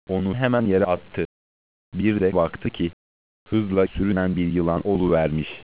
onu hemen yere attı. Bir de baktı ki, hızla sürünen bir yılan oluvermiş.